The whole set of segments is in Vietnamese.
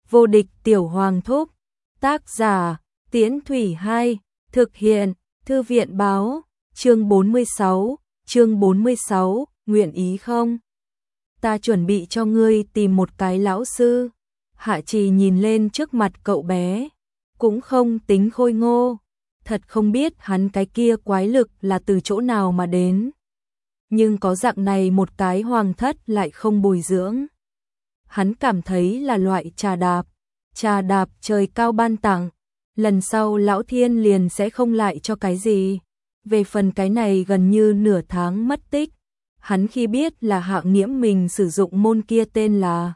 Vô địch tiểu hoàng thúc. Tác giả, Tiễn Thủy 2, thực hiện, Thư viện báo, chương 46, nguyện ý không? Ta chuẩn bị cho ngươi tìm một cái lão sư. Hạ Trì nhìn lên trước mặt cậu bé, cũng không tính khôi ngô, thật không biết hắn cái kia quái lực là từ chỗ nào mà đến. Nhưng có dạng này một cái hoàng thất lại không bồi dưỡng. Hắn cảm thấy là loại trà đạp trời cao ban tặng, lần sau lão thiên liền sẽ không lại cho cái gì. Về phần cái này gần như nửa tháng mất tích, hắn khi biết là Hạ Nghiễm mình sử dụng môn kia tên là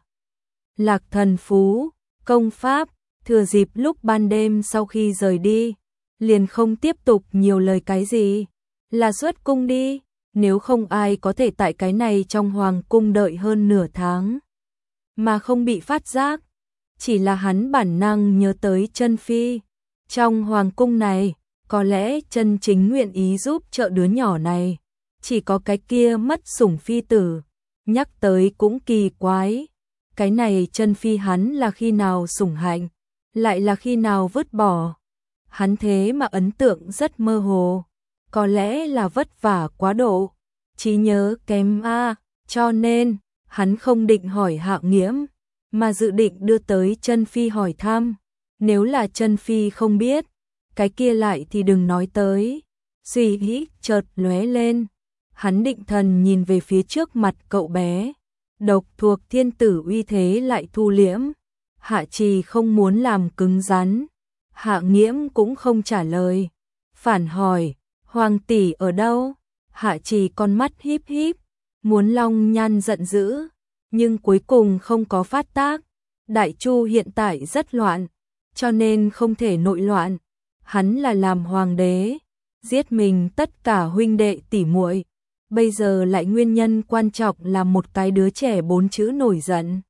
Lạc Thần Phú, công pháp, thừa dịp lúc ban đêm sau khi rời đi, liền không tiếp tục nhiều lời cái gì, là xuất cung đi, nếu không ai có thể tại cái này trong hoàng cung đợi hơn nửa tháng, mà không bị phát giác. Chỉ là hắn bản năng nhớ tới Chân Phi, trong hoàng cung này, có lẽ chân chính nguyện ý giúp trợ đứa nhỏ này, chỉ có cái kia mất sủng phi tử, nhắc tới cũng kỳ quái. Cái này Chân Phi hắn là khi nào sủng hạnh, lại là khi nào vứt bỏ. Hắn thế mà ấn tượng rất mơ hồ, có lẽ là vất vả quá độ, trí nhớ kém cho nên hắn không định hỏi Hạ Nghiễm, mà dự định đưa tới Chân Phi hỏi thăm. Nếu là Chân Phi không biết, cái kia lại thì đừng nói tới. Suy nghĩ chợt lóe lên, hắn định thần nhìn về phía trước mặt cậu bé. Độc thuộc thiên tử uy thế lại thu liễm. Hạ Trì không muốn làm cứng rắn. Hạ Nghiễm cũng không trả lời, phản hỏi, hoàng tỷ ở đâu? Hạ Trì con mắt híp híp, muốn long nhan giận dữ, nhưng cuối cùng không có phát tác. Đại Chu hiện tại rất loạn, cho nên không thể nội loạn. Hắn là làm hoàng đế, giết mình tất cả huynh đệ tỷ muội, bây giờ lại nguyên nhân quan trọng là một cái đứa trẻ 4 chữ nổi giận.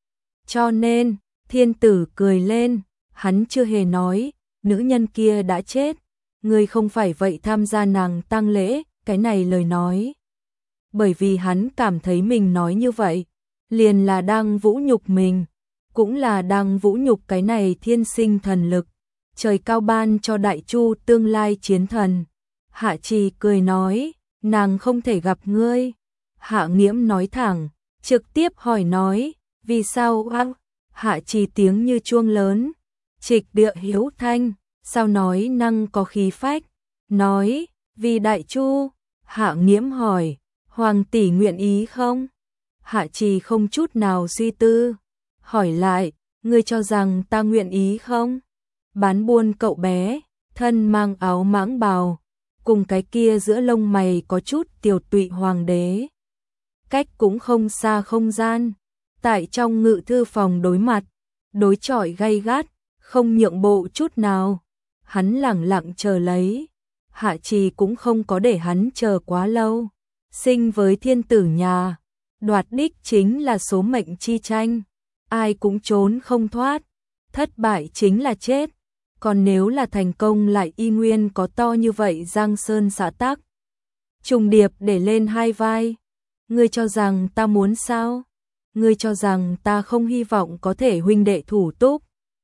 Cho nên, thiên tử cười lên, hắn chưa hề nói, nữ nhân kia đã chết, ngươi không phải vậy tham gia nàng tang lễ, cái này lời nói. Bởi vì hắn cảm thấy mình nói như vậy, liền là đang vũ nhục mình, cũng là đang vũ nhục cái này thiên sinh thần lực, trời cao ban cho Đại Chu tương lai chiến thần. Hạ Trì cười nói, nàng không thể gặp ngươi. Hạ Nghiễm nói thẳng, trực tiếp hỏi nói, vì sao? Hạ Trì tiếng như chuông lớn, trịch địa hiếu thanh, sao nói năng có khí phách, nói, vì Đại Chu. Hạ Nghiễm hỏi, hoàng tỷ nguyện ý không? Hạ Trì không chút nào suy tư, hỏi lại, ngươi cho rằng ta nguyện ý không? Bán buôn cậu bé, thân mang áo mãng bào, cùng cái kia giữa lông mày có chút tiều tụy hoàng đế. Cách cũng không xa không gian, tại trong ngự thư phòng đối mặt, đối chọi gay gắt, không nhượng bộ chút nào. Hắn lẳng lặng chờ lấy, Hạ Trì cũng không có để hắn chờ quá lâu. Sinh với thiên tử nhà, đoạt đích chính là số mệnh chi tranh, ai cũng trốn không thoát, thất bại chính là chết. Còn nếu là thành công lại y nguyên có to như vậy giang sơn xã tắc, trùng điệp để lên hai vai. Ngươi cho rằng ta muốn sao? Ngươi cho rằng ta không hy vọng có thể huynh đệ thủ túc,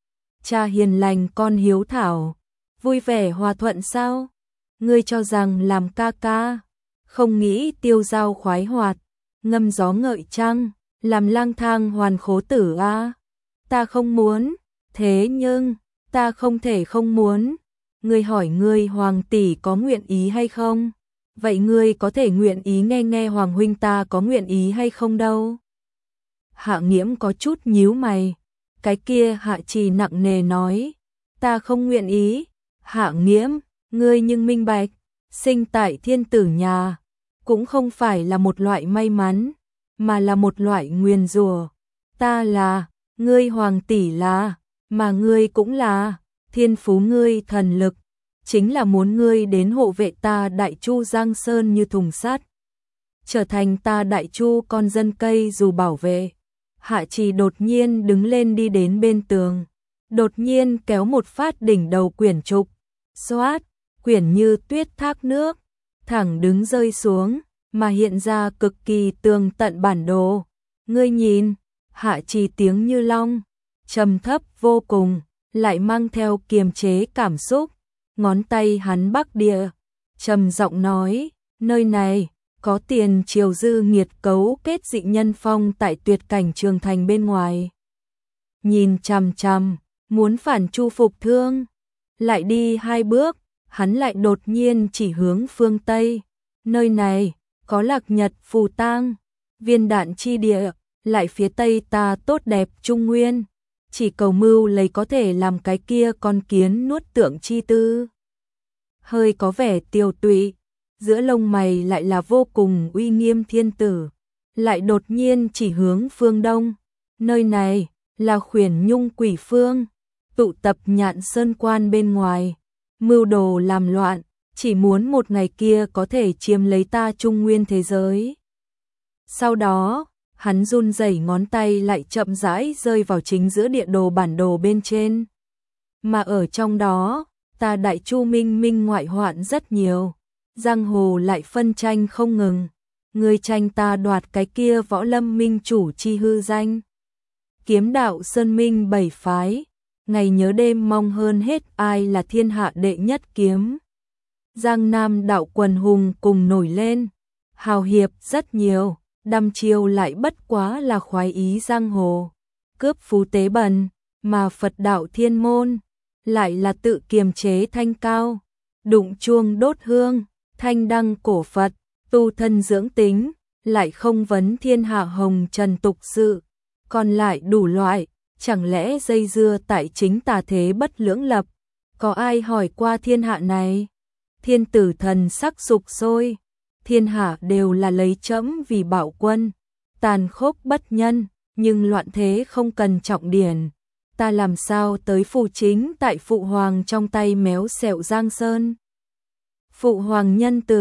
cha hiền lành con hiếu thảo, vui vẻ hòa thuận sao? Ngươi cho rằng làm ca ca, không nghĩ tiêu dao khoái hoạt, ngâm gió ngợi trăng, làm lang thang hoàn khố tử Ta không muốn, thế nhưng ta không thể không muốn. Ngươi hỏi ngươi hoàng tỷ có nguyện ý hay không? Vậy ngươi có thể nguyện ý nghe nghe hoàng huynh ta có nguyện ý hay không đâu? Hạ Nghiễm có chút nhíu mày. Cái kia Hạ Trì nặng nề nói, ta không nguyện ý. Hạ Nghiễm, ngươi nhưng minh bạch, sinh tại thiên tử nhà, cũng không phải là một loại may mắn, mà là một loại nguyền rủa. Ta là, ngươi hoàng tỷ là, mà ngươi cũng là, thiên phú ngươi thần lực, chính là muốn ngươi đến hộ vệ ta Đại Chu giang sơn như thùng sắt, trở thành ta Đại Chu con dân cây dù bảo vệ. Hạ Trì đột nhiên đứng lên đi đến bên tường, đột nhiên kéo một phát đỉnh đầu quyển trục, xoát, quyển như tuyết thác nước, thẳng đứng rơi xuống, mà hiện ra cực kỳ tường tận bản đồ. Ngươi nhìn, Hạ Trì tiếng như long, trầm thấp vô cùng, lại mang theo kiềm chế cảm xúc. Ngón tay hắn bắc địa, trầm giọng nói, nơi này có tiền triều dư nghiệt cấu kết dị nhân phong tại tuyệt cảnh trường thành bên ngoài. Nhìn chằm chằm, muốn phản chu phục thương. Lại đi 2 bước, hắn lại đột nhiên chỉ hướng phương Tây. Nơi này có Lạc Nhật phù tang, viên đạn chi địa, lại phía Tây ta tốt đẹp Trung Nguyên. Chỉ cầu mưu lấy có thể làm cái kia con kiến nuốt tượng chi tư. Hơi có vẻ tiều tụy, giữa lông mày lại là vô cùng uy nghiêm thiên tử. Lại đột nhiên chỉ hướng phương Đông. Nơi này là Khuyển Nhung quỷ phương, tụ tập Nhạn Sơn quan bên ngoài, mưu đồ làm loạn, chỉ muốn một ngày kia có thể chiếm lấy ta Trung Nguyên thế giới. Sau đó, hắn run rẩy ngón tay lại chậm rãi rơi vào chính giữa địa đồ bản đồ bên trên. Mà ở trong đó, ta Đại Chu minh minh ngoại hoạn rất nhiều, giang hồ lại phân tranh không ngừng, người tranh ta đoạt cái kia võ lâm minh chủ chi hư danh. Kiếm đạo sơn minh 7 phái, ngày nhớ đêm mong hơn hết ai là thiên hạ đệ nhất kiếm. Giang Nam đạo quần hùng cùng nổi lên, hào hiệp rất nhiều, đăm chiêu lại bất quá là khoái ý giang hồ, cướp phú tế bần, mà Phật đạo thiên môn lại là tự kiềm chế thanh cao, đụng chuông đốt hương, thanh đăng cổ Phật, tu thân dưỡng tính, lại không vấn thiên hạ hồng trần tục sự, còn lại đủ loại, chẳng lẽ dây dưa tại chính tà thế bất lưỡng lập, có ai hỏi qua thiên hạ này? Thiên tử thần sắc sục sôi, thiên hạ đều là lấy trẫm vì bảo quân, tàn khốc bất nhân, nhưng loạn thế không cần trọng điển. Ta làm sao tới phụ chính tại phụ hoàng trong tay méo xẹo Giang Sơn. Phụ hoàng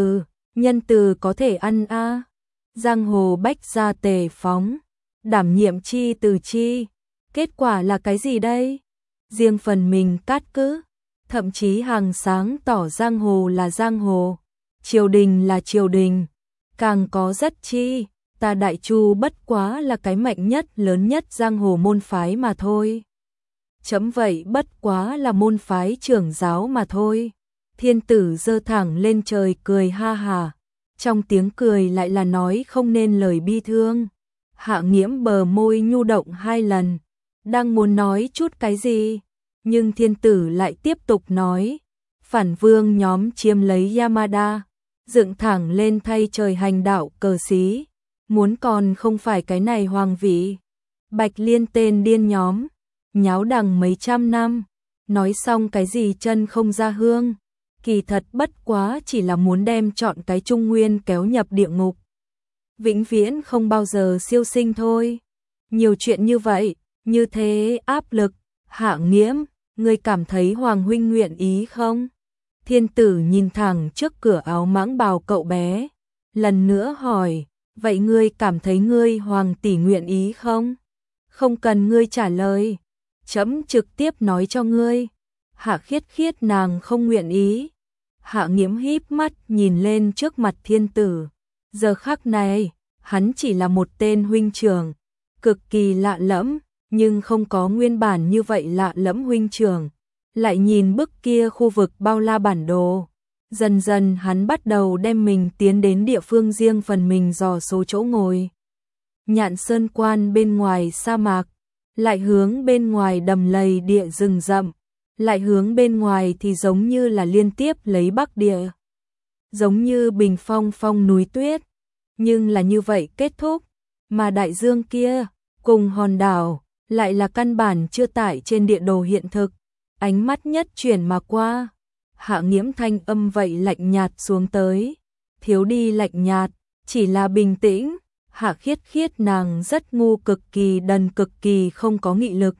nhân từ có thể ăn a. Giang hồ bách gia tề phóng, đảm nhiệm chi từ chi, kết quả là cái gì đây? Riêng phần mình cát cứ, thậm chí hàng sáng tỏ giang hồ là giang hồ, triều đình là triều đình, càng có rất chi, ta Đại Chu bất quá là cái mạnh nhất lớn nhất giang hồ môn phái mà thôi. Chấm vậy bất quá là môn phái trưởng giáo mà thôi. Thiên tử giơ thẳng lên trời cười ha hà, trong tiếng cười lại là nói không nên lời bi thương. Hạ Nghiễm bờ môi nhu động 2 lần, đang muốn nói chút cái gì, nhưng thiên tử lại tiếp tục nói, phản vương nhóm chiếm lấy Yamada, dựng thẳng lên thay trời hành đạo cờ xí, muốn còn không phải cái này hoàng vị. Bạch Liên tên điên nhóm, nháo đằng mấy trăm năm, nói xong cái gì chân không ra hương, kỳ thật bất quá chỉ là muốn đem chọn cái Trung Nguyên kéo nhập địa ngục. Vĩnh viễn không bao giờ siêu sinh thôi. Nhiều chuyện như vậy, như thế áp lực, Hạ Nghiễm, ngươi cảm thấy Hoàng huynh nguyện ý không? Thiên tử nhìn thẳng trước cửa áo mãng bào cậu bé, lần nữa hỏi, vậy ngươi cảm thấy ngươi Hoàng tỷ nguyện ý không? Không cần ngươi trả lời, chấm trực tiếp nói cho ngươi. Hạ Khiết Khiết nàng không nguyện ý. Hạ Nghiễm híp mắt nhìn lên trước mặt thiên tử. Giờ khắc này, hắn chỉ là một tên huynh trưởng, cực kỳ lạ lẫm, nhưng không có nguyên bản như vậy lạ lẫm huynh trưởng. Lại nhìn bức kia khu vực bao la bản đồ. Dần dần hắn bắt đầu đem mình tiến đến địa phương riêng phần mình dò số chỗ ngồi. Nhạn Sơn quan bên ngoài sa mạc, lại hướng bên ngoài đầm lầy địa rừng rậm, lại hướng bên ngoài thì giống như là liên tiếp lấy bắc địa. Giống như bình phong phong núi tuyết, nhưng là như vậy kết thúc, mà đại dương kia, cùng hòn đảo, lại là căn bản chưa tải trên địa đồ hiện thực. Ánh mắt nhất chuyển mà qua, Hạ Nghiễm thanh âm vậy lạnh nhạt xuống tới, thiếu đi lạnh nhạt, chỉ là bình tĩnh. Hạ Khiết Khiết nàng rất ngu, cực kỳ đần, cực kỳ không có nghị lực.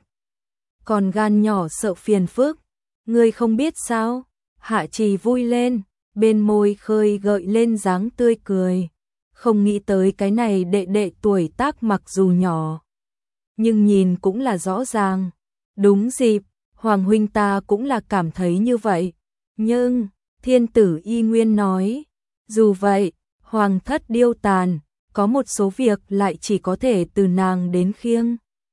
Còn gan nhỏ sợ phiền phức, ngươi không biết sao? Hạ Trì vui lên, bên môi khơi gợi lên dáng tươi cười. Không nghĩ tới cái này đệ đệ tuổi tác mặc dù nhỏ, nhưng nhìn cũng là rõ ràng. Đúng dịp, Hoàng huynh ta cũng là cảm thấy như vậy. Nhưng, thiên tử y nguyên nói, dù vậy, Hoàng thất điêu tàn, có một số việc lại chỉ có thể từ nàng đến khiêng.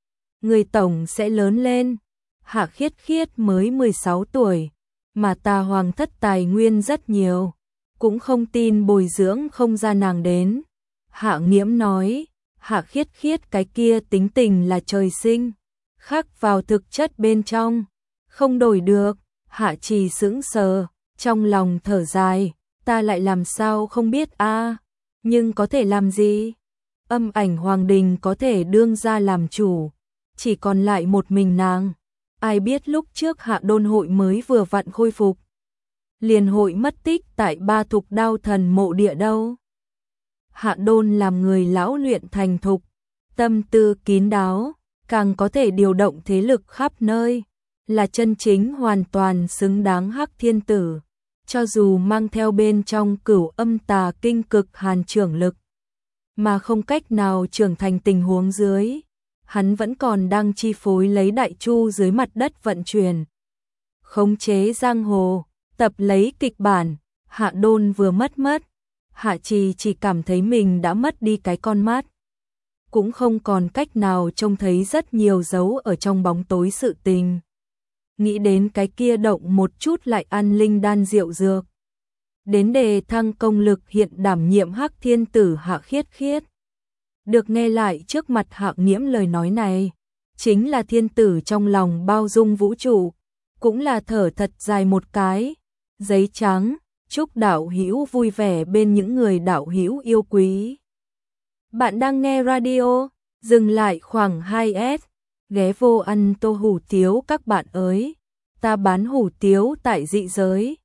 người tổng sẽ lớn lên. Hạ Khiết Khiết mới 16 tuổi, mà ta hoàng thất tài nguyên rất nhiều, cũng không tin bồi dưỡng không ra nàng đến. Hạ Nghiễm nói, Hạ Khiết Khiết cái kia tính tình là trời sinh, khắc vào thực chất bên trong, không đổi được. Hạ Trì sững sờ, trong lòng thở dài, ta lại làm sao không biết a, nhưng có thể làm gì? Âm Ảnh Hoàng Đình có thể đương ra làm chủ, chỉ còn lại một mình nàng. Ai biết lúc trước Hạ Đôn hội mới vừa vặn khôi phục, liền hội mất tích tại Ba Thục Đao Thần mộ địa đâu. Hạ Đôn làm người lão luyện thành thục, tâm tư kín đáo, càng có thể điều động thế lực khắp nơi, là chân chính hoàn toàn xứng đáng Hắc Thiên Tử, cho dù mang theo bên trong Cửu Âm Tà Kinh cực hàn trưởng lực, mà không cách nào trưởng thành tình huống dưới, hắn vẫn còn đang chi phối lấy đại chu dưới mặt đất vận chuyển, khống chế giang hồ, tập lấy kịch bản. Hạ Đôn vừa mất, Hạ Trì chỉ cảm thấy mình đã mất đi cái con mắt, cũng không còn cách nào trông thấy rất nhiều dấu ở trong bóng tối sự tình. Nghĩ đến cái kia động một chút lại ăn linh đan rượu dược, đến đề thăng công lực hiện đảm nhiệm Hắc Thiên Tử Hạ Khiết Khiết. Được nghe lại trước mặt Hạ Nghiễm lời nói này, chính là thiên tử trong lòng bao dung vũ trụ, cũng là thở thật dài một cái. Giấy trắng, chúc đạo hữu vui vẻ bên những người đạo hữu yêu quý. Bạn đang nghe radio, dừng lại khoảng 2S, ghé vô ăn tô hủ tiếu các bạn ơi. Ta bán hủ tiếu tại dị giới.